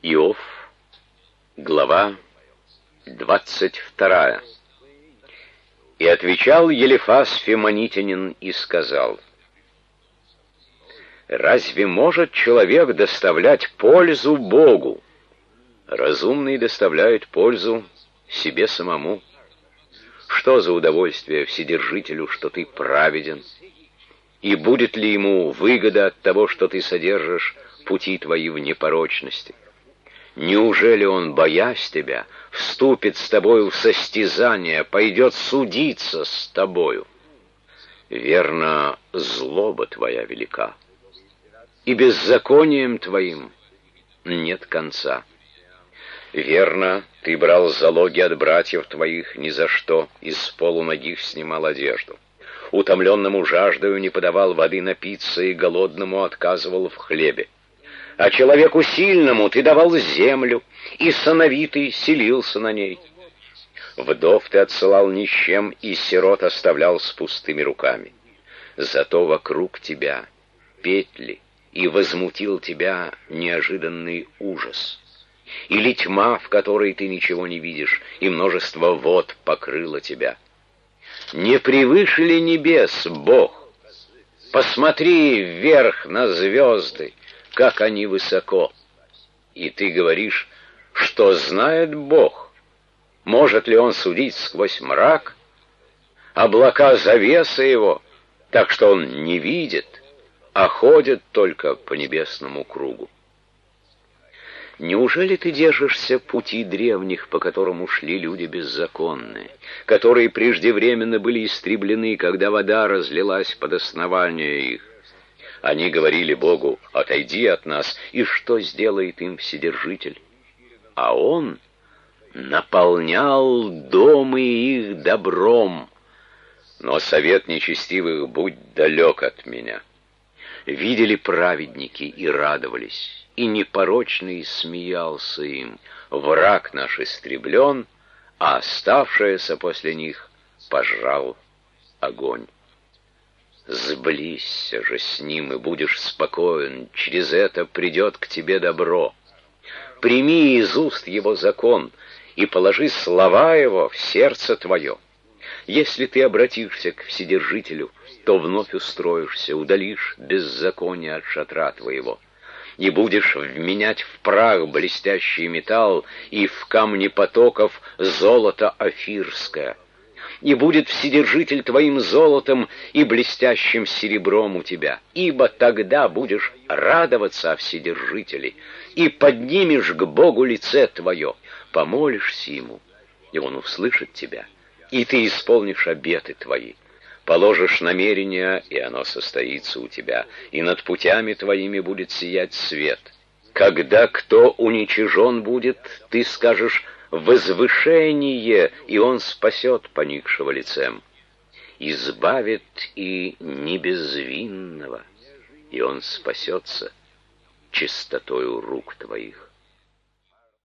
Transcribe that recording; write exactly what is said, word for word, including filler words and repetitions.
Иов, глава двадцать вторая. И отвечал Елифаз Фимонитянин и сказал: «Разве может человек доставлять пользу Богу? Разумный доставляет пользу себе самому. Что за удовольствие Вседержителю, что ты праведен? И будет ли ему выгода от того, что ты содержишь пути твои в непорочности? Неужели он, боясь тебя, вступит с тобою в состязание, пойдет судиться с тобою? Верно, злоба твоя велика, и беззаконием твоим нет конца. Верно, ты брал залоги от братьев твоих ни за что, из полуногих снимал одежду. Утомленному жаждою не подавал воды напиться, и голодному отказывал в хлебе. А человеку сильному ты давал землю, и сановитый селился на ней. Вдов ты отсылал ни с чем, и сирот оставлял с пустыми руками. Зато вокруг тебя петли, и возмутил тебя неожиданный ужас. Или тьма, в которой ты ничего не видишь, и множество вод покрыло тебя. Не превыше ли небес Бог? Посмотри вверх на звезды, как они высоко. И ты говоришь, что знает Бог. Может ли он судить сквозь мрак? Облака завеса его, так что он не видит, а ходит только по небесному кругу. Неужели ты держишься пути древних, по которым ушли люди беззаконные, которые преждевременно были истреблены, когда вода разлилась под основание их? Они говорили Богу: «Отойди от нас», и что сделает им Вседержитель? А Он наполнял дома их добром. Но совет нечестивых будь далек от меня. Видели праведники и радовались, и непорочный смеялся им. Враг наш истреблен, а оставшееся после них пожрал огонь. Сблизься же с ним, и будешь спокоен, через это придет к тебе добро. Прими из уст его закон, и положи слова его в сердце твое. Если ты обратишься к Вседержителю, то вновь устроишься, удалишь беззаконие от шатра твоего, и будешь вменять в прах блестящий металл, и в камни потоков золото офирское. И будет Вседержитель твоим золотом и блестящим серебром у тебя, ибо тогда будешь радоваться о Вседержителе, и поднимешь к Богу лице твое, помолишься Ему, и Он услышит тебя, и ты исполнишь обеты твои. Положишь намерение, и оно состоится у тебя, и над путями твоими будет сиять свет. Когда кто уничижен будет, ты скажешь: «Возвышение», и он спасет поникшего лицем. Избавит и небезвинного, и он спасется чистотою рук твоих.